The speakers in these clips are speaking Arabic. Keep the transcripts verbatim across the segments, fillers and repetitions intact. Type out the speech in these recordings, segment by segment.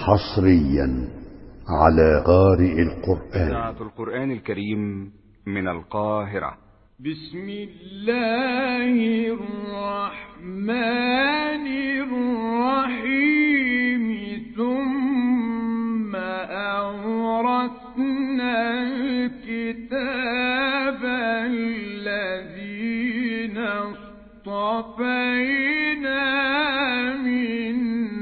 حصريا على قارئ القرآن. إذاعة القرآن الكريم من القاهرة. بسم الله الرحمن الرحيم. ثم أورثنا الكتاب الذين اصطفينا من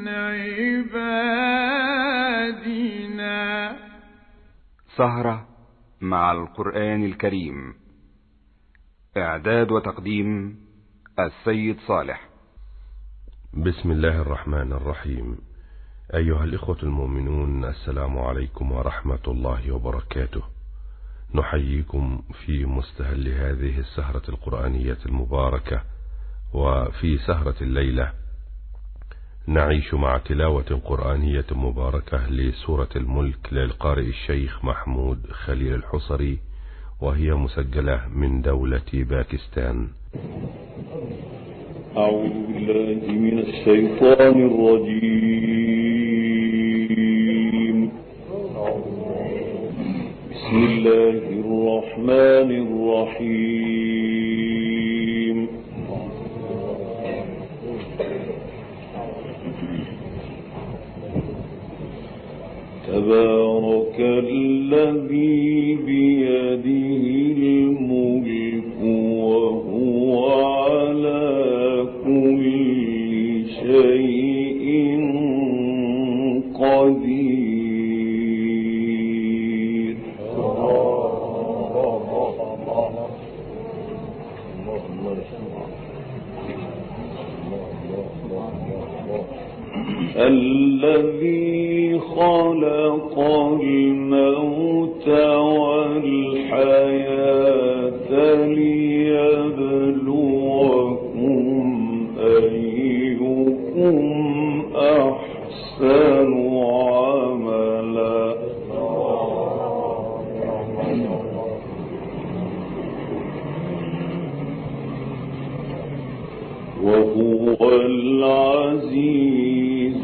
عبادنا. سهرة مع القرآن الكريم. إعداد وتقديم السيد صالح. بسم الله الرحمن الرحيم. أيها الإخوة المؤمنون، السلام عليكم ورحمة الله وبركاته. نحييكم في مستهل هذه السهرة القرآنية المباركة، وفي سهرة الليلة نعيش مع تلاوة قرآنية مباركة لسورة الملك للقارئ الشيخ محمود خليل الحصري، وهي مسجلة من دولة باكستان. أعوذ بالله من الشيطان الرجيم. بسم الله الرحمن الرحيم. تبارك الذي بيده الملك وهو على كل شيء قدير. الذي خلق الموت والحياة ليبلوكم أيكم أحسن عملا. وهو العزيز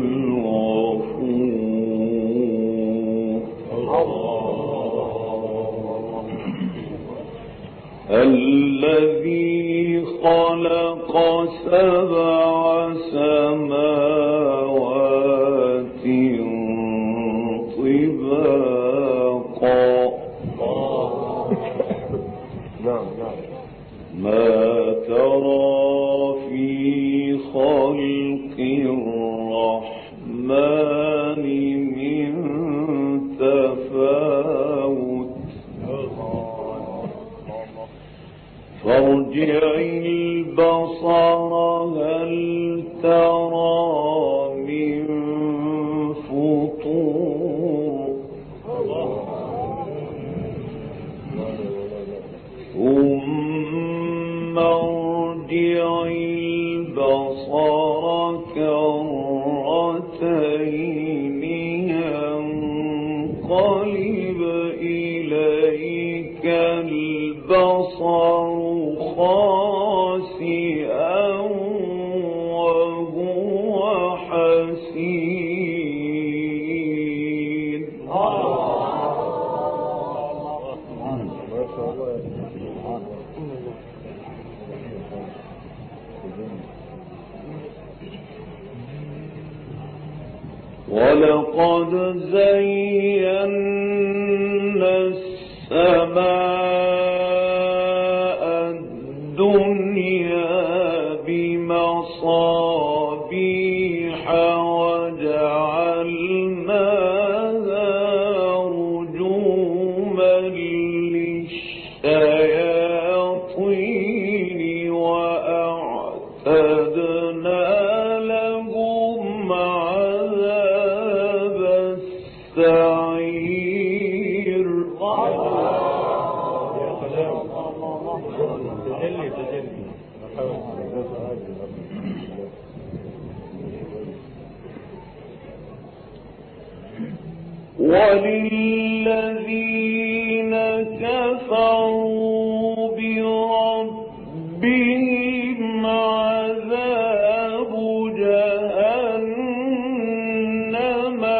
الذي خلق سبع سماوات طباقا ما ترى في خلق الرحمن من تفاوت. فارجع البصر هل ترى من فطور. ثم ارجع البصر كرتين ينقلب إليك البصر خاسئا وهو حسير. ولقد زينا السماء الدنيا بمصابيح وجعلناها رجوما للشياطين وأعتدنا لهم عذاب السعير. وللذين كفروا بربهم عذاب جهنم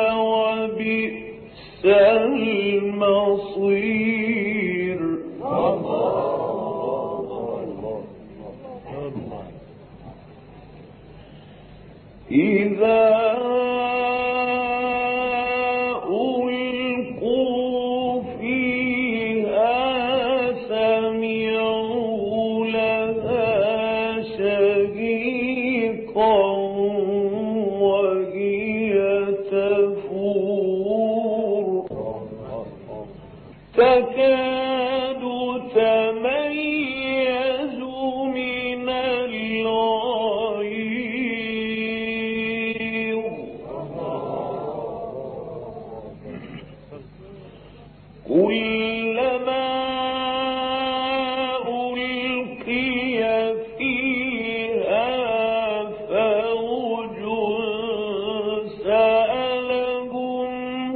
تكاد تميز من الغيظ كلما ألقي فيها فوج سألهم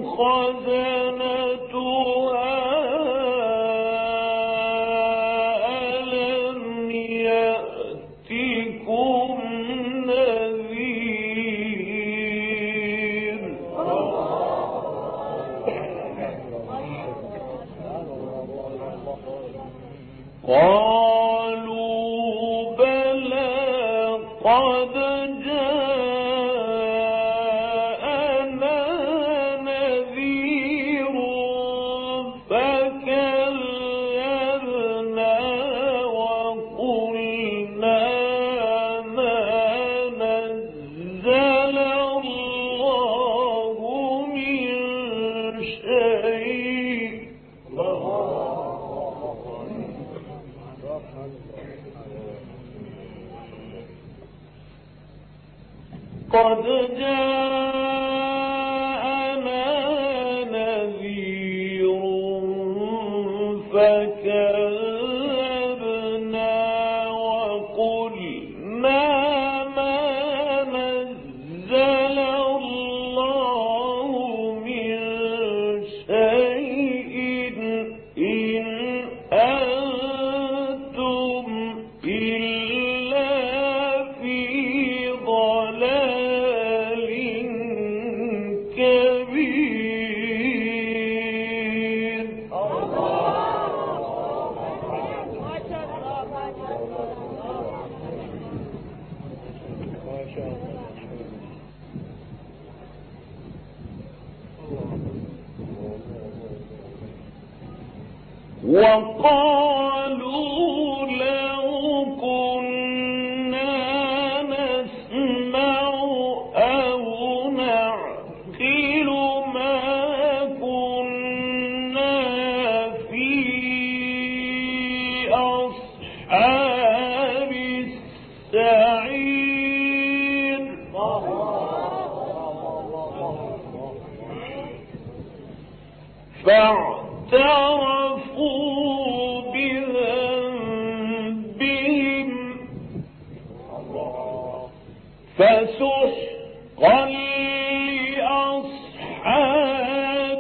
خزنتها ألم يأتكم نذير قالوا بلى قد جاءنا نذير فكذبنا وقلنا ما نزل الله من شيء قد جاءنا نذير فكذبنا وقلنا ما نزل الله من شيء إن أنتم إلا في ضلال كبير وقالوا لو كنا نسمع أو نعقل ما كنا في أصحاب السعير فاعترفوا بذنبهم فسحقا لأصحاب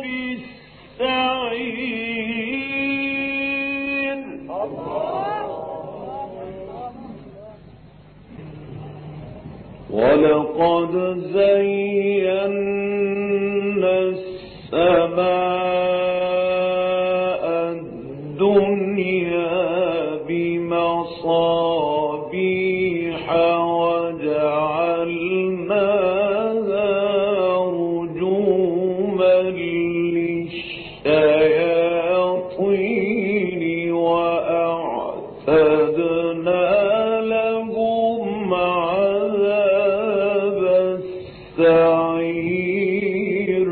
السعير ولقد زينا السماء الدنيا بمصابيح وجعلناها رجوما للشياطين وأعتدنا لهم عذاب السعير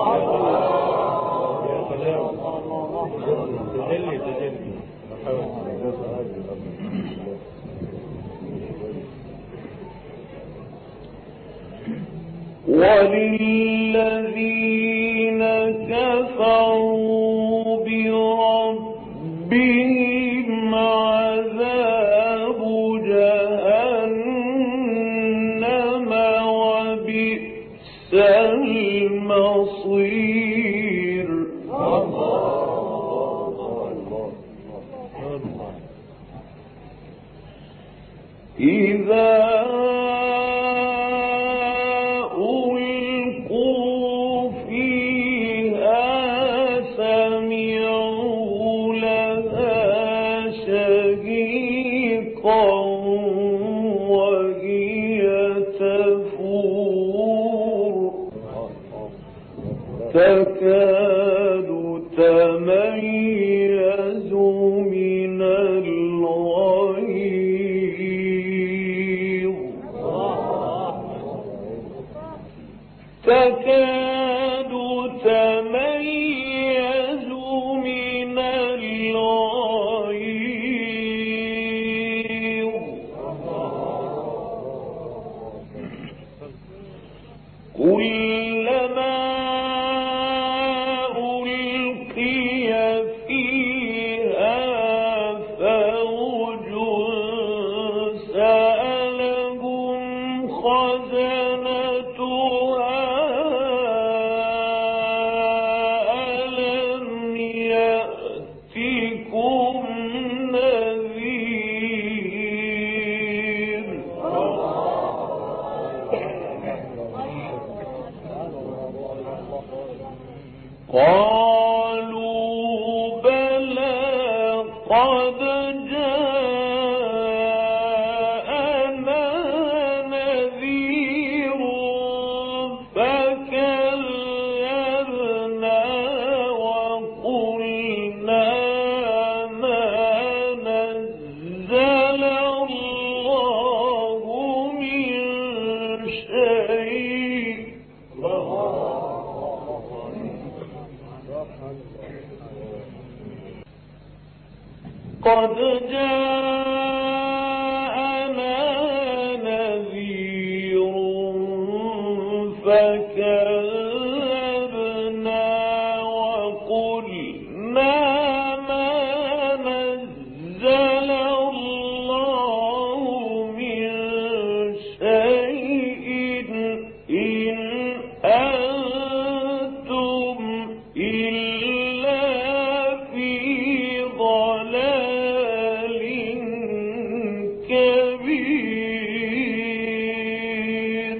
وللذين كفروا بربهم عذاب جهنم وبئس المصير إذا ألقوا فيها سمعوا لها شهيقا وهي تفور تكاد تميز من الغيظ تكاد تميز من قالوا بلى قد جاءنا نذير فكذبنا وقلنا ما نزل الله من شيء. قد جاءنا نذير فكذبنا وقلنا ما نزل الله من شيء إن أنتم إلا في ضلال كبير.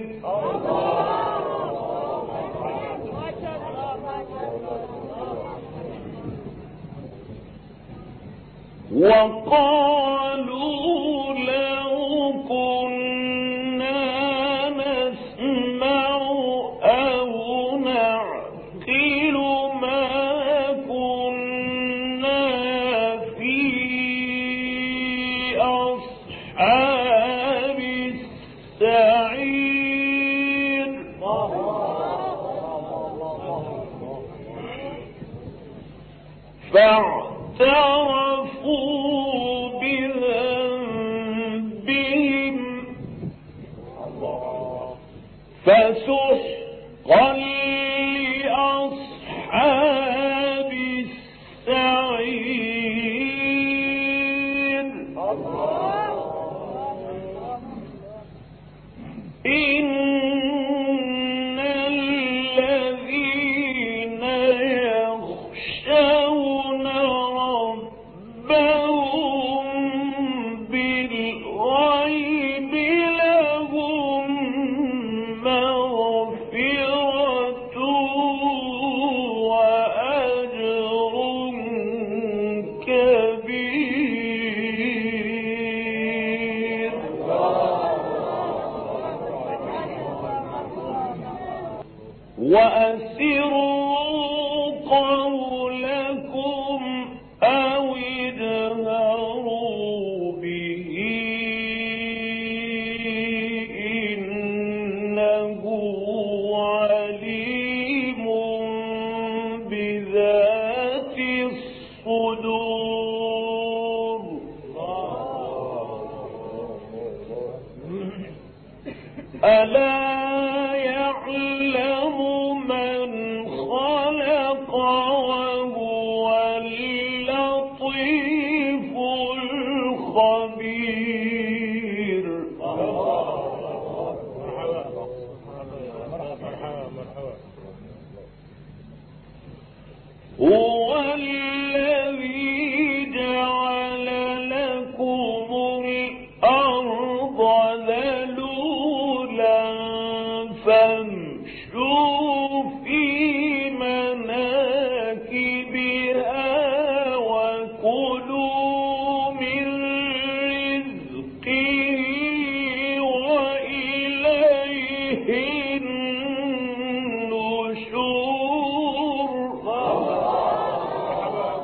وقالوا لو كنا نسمع أو نعقل ما كنا في أصحاب السعير. فاعترفوا بذنبهم فسحقا لأصحاب السعير. إن الذين يخشون ربهم بالغيب لهم مغفرة وأجر كبير. وأسروا قولكم أو اجهروا به إنه عليم بذات الصدور. ألا يعلم من خلق وهو اللطيف الخبير. هو الذي جعل لكم الأرض ذلولا فامشوا في مناكبها وكلوا من رزقه وإليه النشور.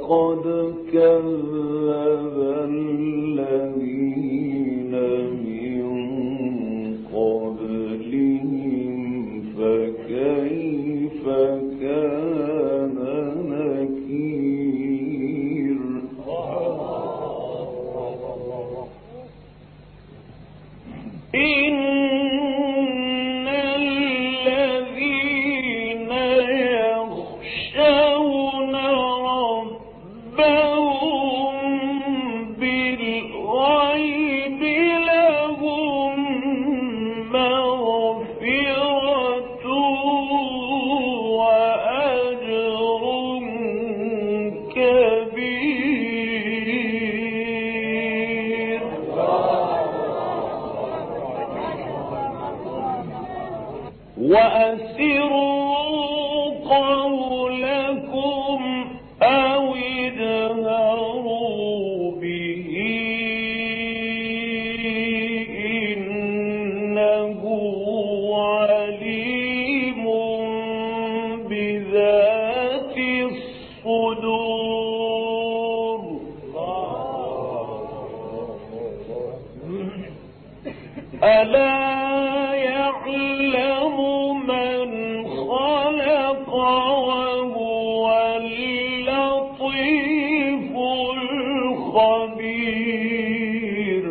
ولقد كذب الذين من قبلهم فكيف كان نكير إن الذين يخشون ربهم بالغيب لهم مغفرة وأجر كبير وأسروا قولكم أو اجهروا به إنه عليم بذات الصدور ألا يعلم من خلق وهو اللطيف الخبير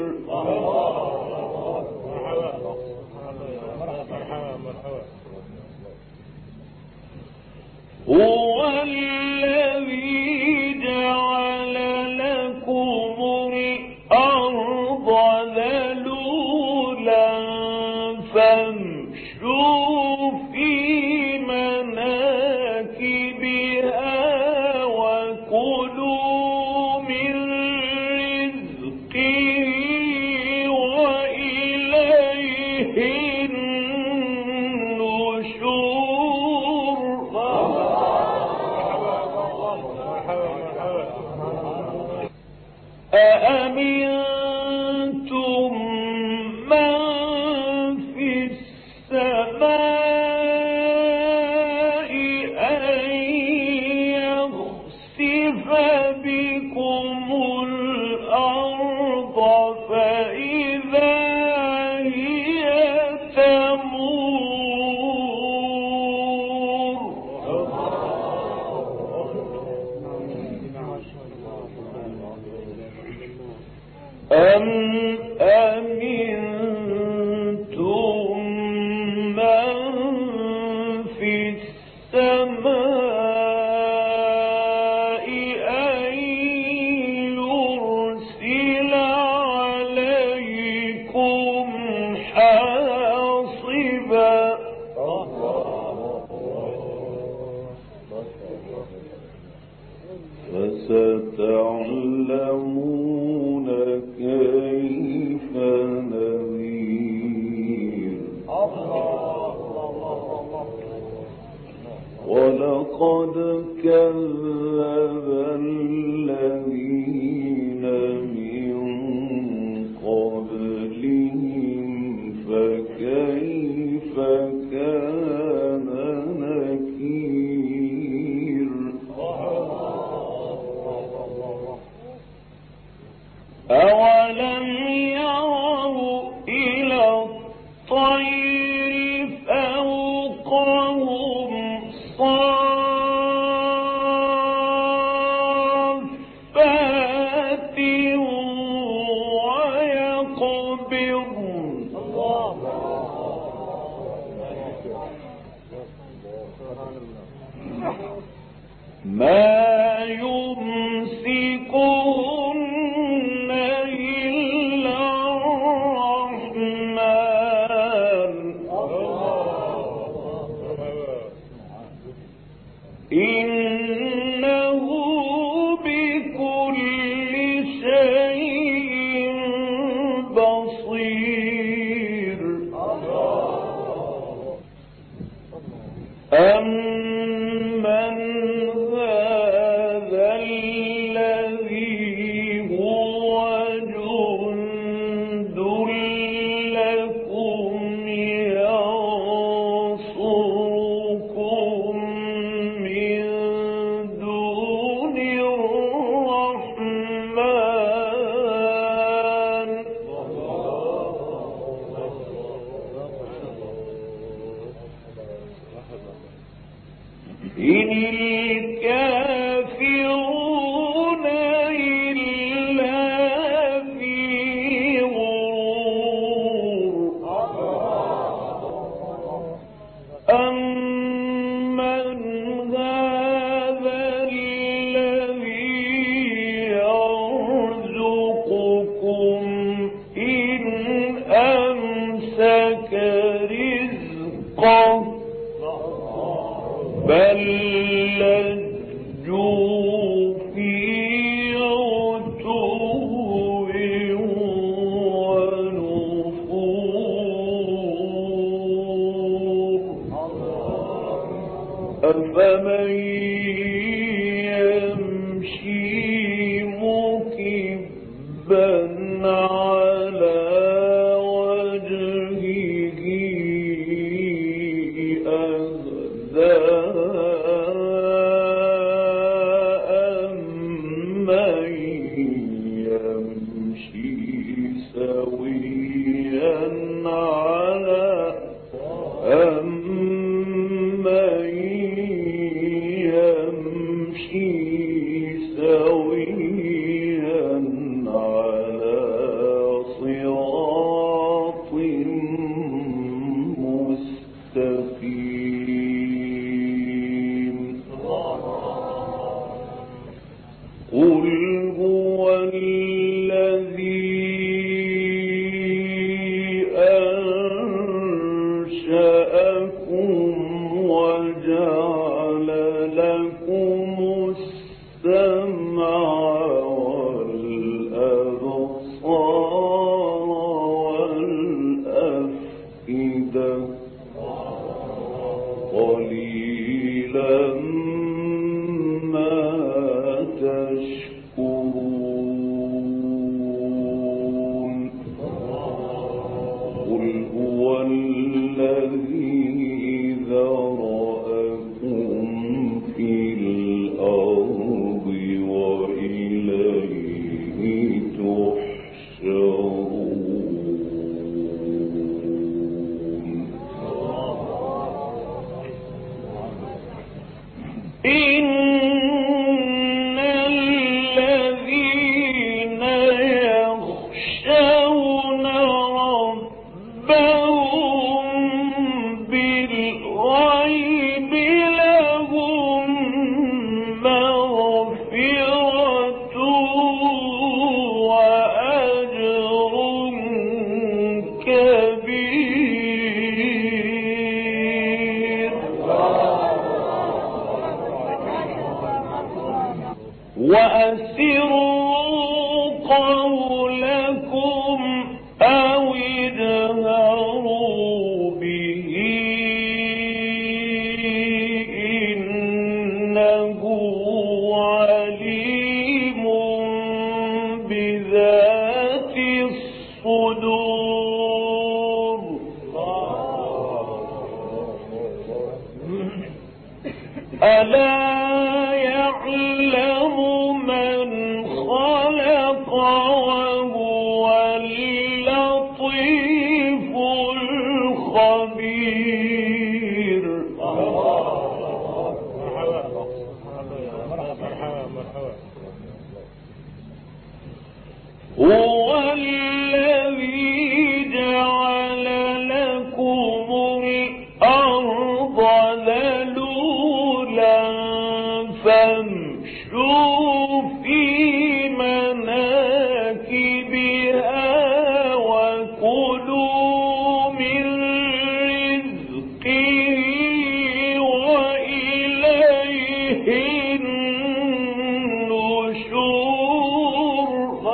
هو الذي جعل لكم الأرض ذلولا فامشوا في مناكبها وكلوا من رزقه وإليه النشور أأمنتم من في السماء أن يخسف بكم الأرض فإذا هي تمور أم أمنتم من في السماء أن يرسل عليكم حاصبا فستعلمون كيف نذير ولقد كذب الذين من قبلهم فكيف كان نكير أولم يروا إلى الطير فوقهم صافات ويقبضن ما يمسكهن إلا الرحمن إنه بكل شيء بصير أمن هذا الذي هو جند لكم ينصركم من دون إن الكافرون إلا في غرور أمن هذا الذي يرزقكم إن أمسك رزقه بل لجوا في عتو ونفور أفمن يمشي مكبا على وجهه أهدى أمن يمشي سويا على أمن يمشي سويا على صراط مستقيم قل هو الذي أنشأكم وجعل لكم السمع والأبصار والأفئدة قليلا ما تشكرون قل هو الذي ذرأكم في الأرض وإليه تحشرون إن الذين يخشون ربهم بالغيب لهم مغفرة وأجر كبير وأسروا قولكم أو اجهروا به إنه عليم بذات الصدور ألا يعلم من خلق وهو اللطيف الخبير هو الذي جعل لكم الأرض ذلولا فامشوا في مناكبها وكلوا من رزقه وإليه النشور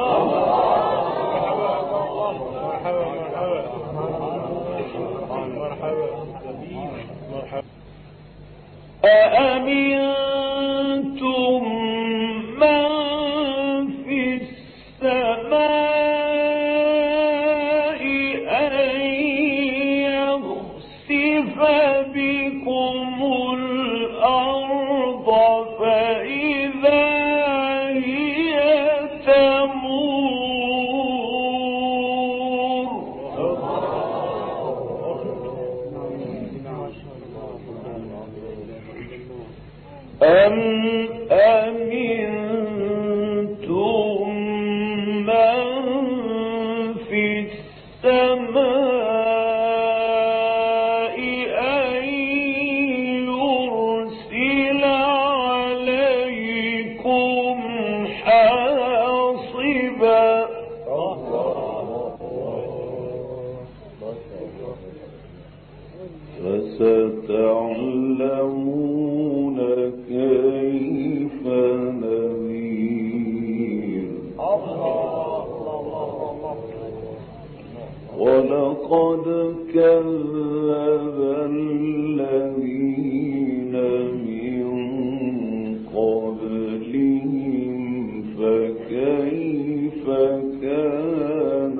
أأمنتم من في السماء أن يخسف بكم الأرض فإذا هي تمور أم أمنتم من في السماء أن يرسل عليكم حاصبا فستعلمون كيف نذير ولقد كذب الذين من قبلهم فكيف كان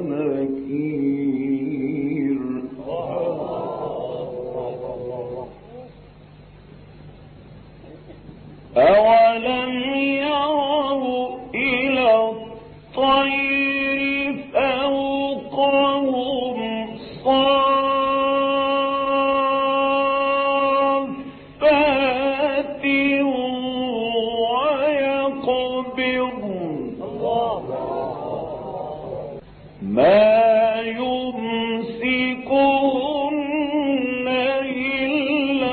نكير أولم يروا إلى الطير فوقهم صافات ويقبضن ما يمسكهن إلا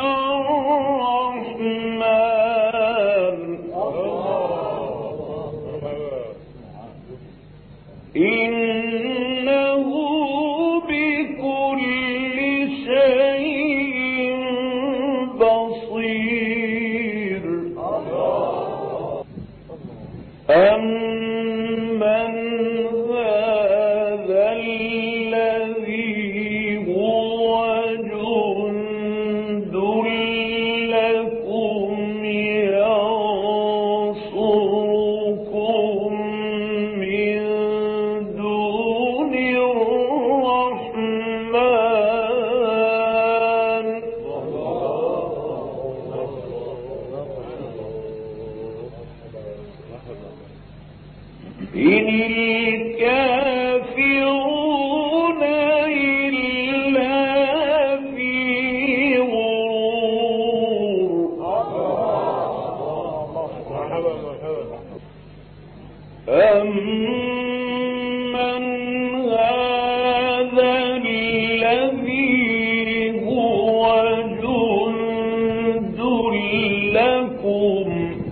الرحمن إنه بكل شيء بصير أمن هذا الذي هو جند لكم ينصركم من دون الرحمن إن الكافرون إلا في غرور أمن هذا الذي هو جند لكم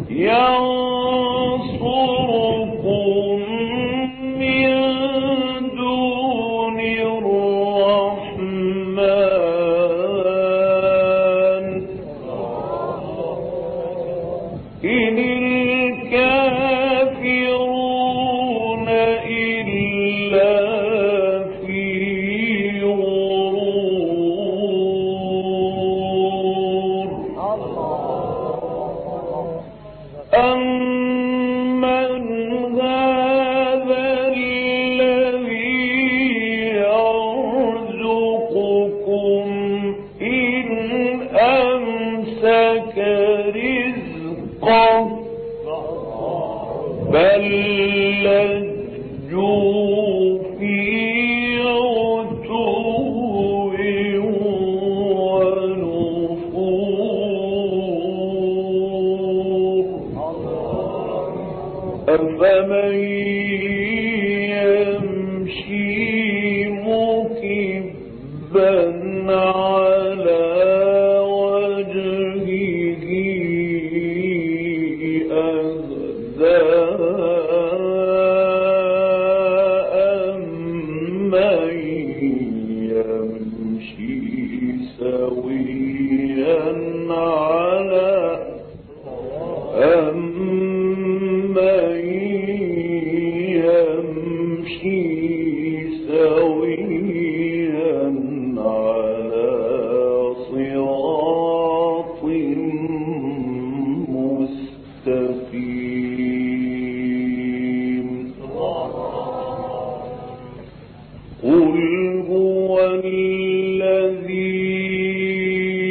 ينصركم من دون الرحمن إن الكافرون إلا في غرور أمن هذا الذي يرزقكم إن أمسك رزقه بل لجوا في عتو ونفور أفمن يمشي مكبا على وجهه أهدى أمن يمشي سويا على أمن يمشي سويا على صراط مستقيم قل هو الذي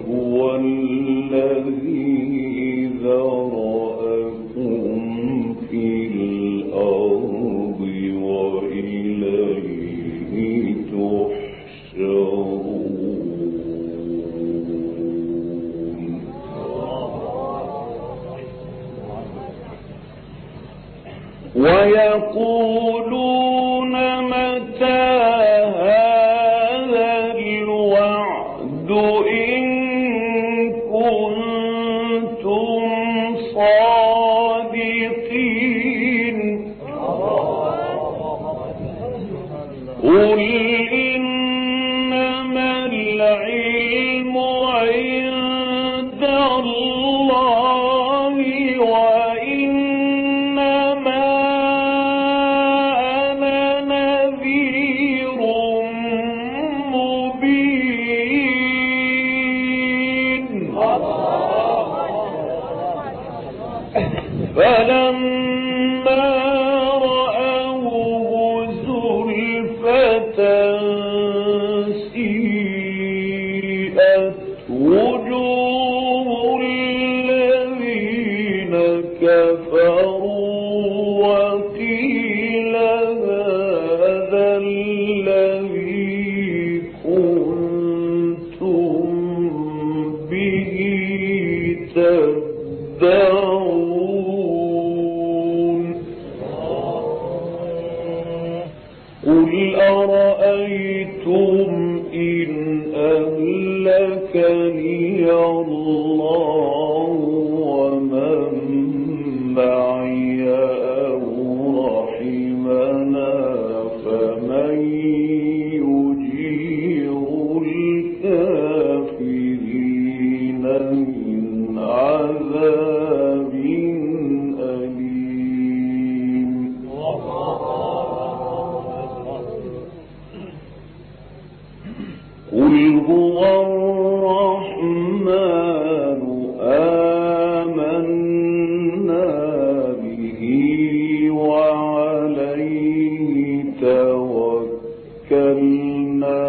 هو الذي ذرأكم في الأرض وإليه تحشرون. ويقولون متى هذا الوعد إن كنتم صادقين. قل إنما العلم عند الله وإنما أنا نذير مبين. فلما رأوه زلفة سيئت وجوه الذين كفروا وقيل هذا الذي كنتم به تدعون. قل أرأيتم إن أهلكني الله ومن معي أو رحمنا فمن يجير الكافرين من عذاب أليم. قل هو الرحمن آمنا به وعليه توكلنا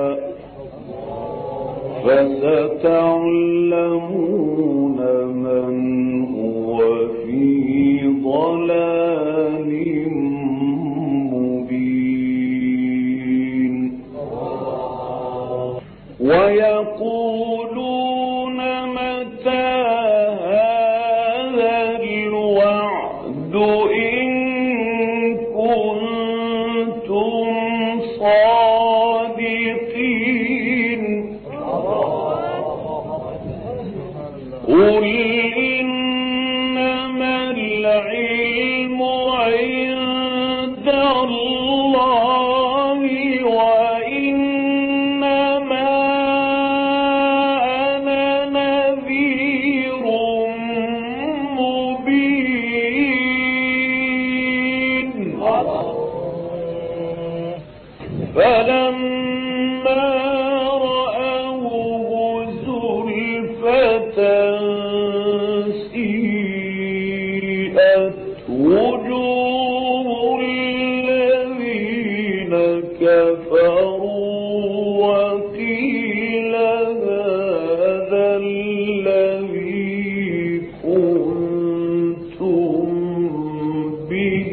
فستعلمون من هو في ضلال مبين. ويقولون متى هذا الوعد إن كنتم صادقين. قل إنما العلم عند الله وإنما أنا نذير مبين. فلما رأوه زلفة سيئت وجوه الذين كفروا وقيل هذا الذي كنتم به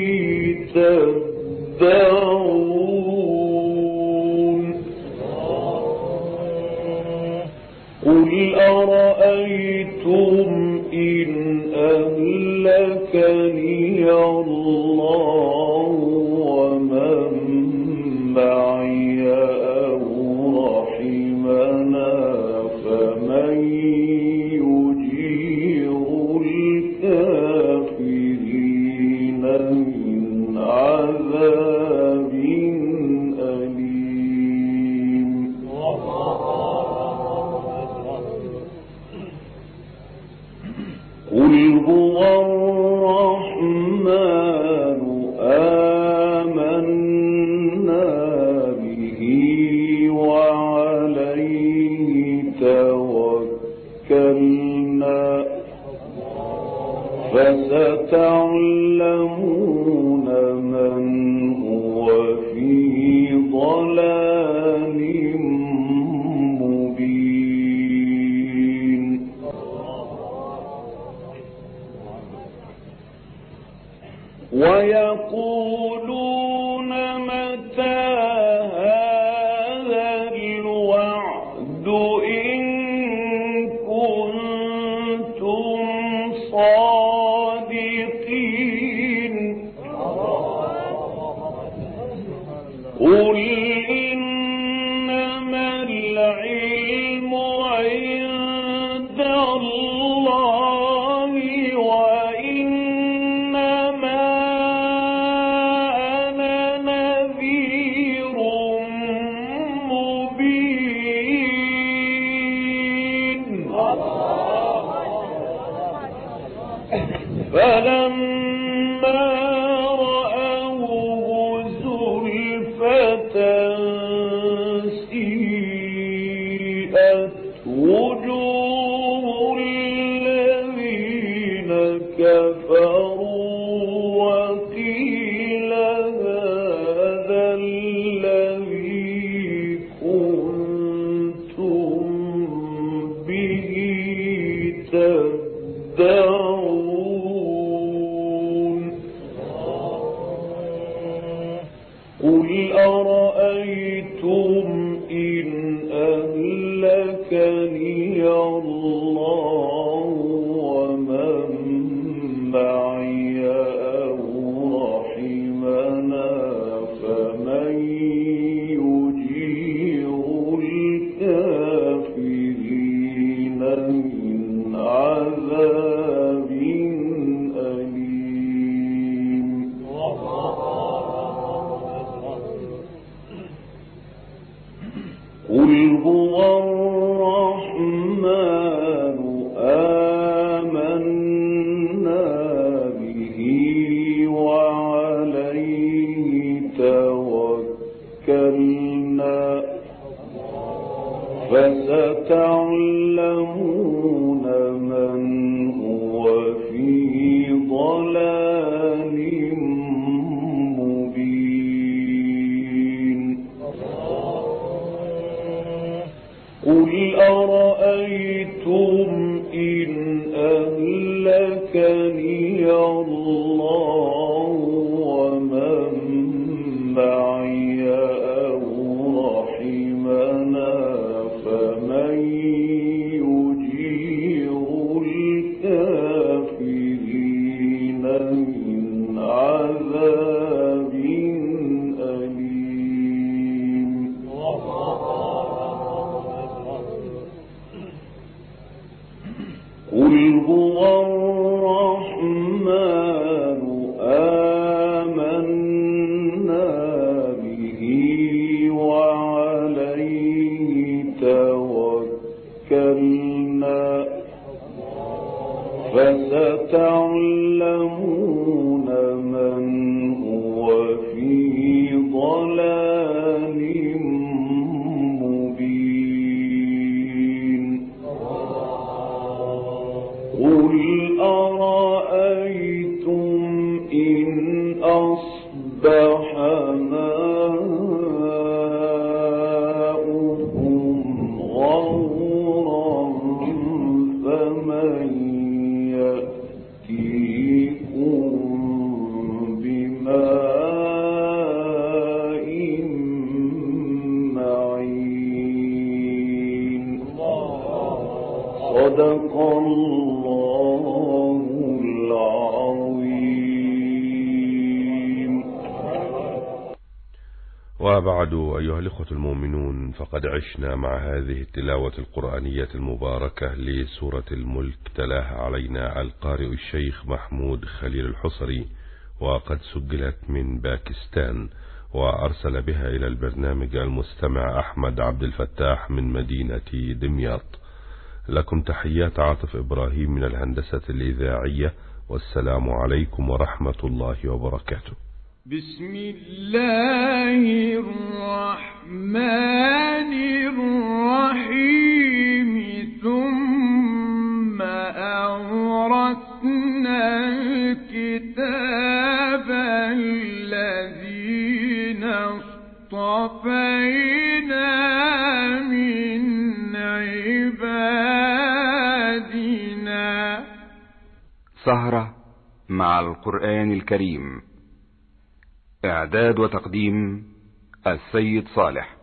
تدعون. قل أرأيتم إن أهلكني الله ومن معي أو رحمنا فمن يجير الكافرين من عذاب أليم. قل هو الرحمن فلما رأوه زلفة سيئت وجوه الذين كفروا وقيل هذا الذي كنتم به تدعون قل أرأيتم إن أهلكني الله ومن معي أو رحمنا فمن يجير الكافرين من عذاب أليم قل هو الرحمن آمنا به وعليه توكلنا فستعلمون من هو في ضلال مبين قل أرأيتم إن أهلكني الله ومن معي أو رحمنا فمن يجير الكافرين من عذاب أليم قل هو الرحمن آمنا به وعليه توكلنا فستعلمون من هو في ضلال مبين قل أرأيتم إن أصبح ماؤكم غورا فمن يأتيكم بماء معين صدق الله العظيم. وبعد أيها الإخوة المؤمنون، فقد عشنا مع هذه التلاوة القرآنية المباركة لسورة الملك تلاها علينا القارئ الشيخ محمود خليل الحصري، وقد سجلت من باكستان، وأرسل بها إلى البرنامج المستمع أحمد عبد الفتاح من مدينة دمياط. لكم تحيات عاطف إبراهيم من الهندسة الإذاعية، والسلام عليكم ورحمة الله وبركاته. بسم الله الرحمن الرحيم ثم أورثنا الكتاب الذين اصطفينا من عبادنا. سهرة مع القرآن الكريم، إعداد وتقديم السيد صالح.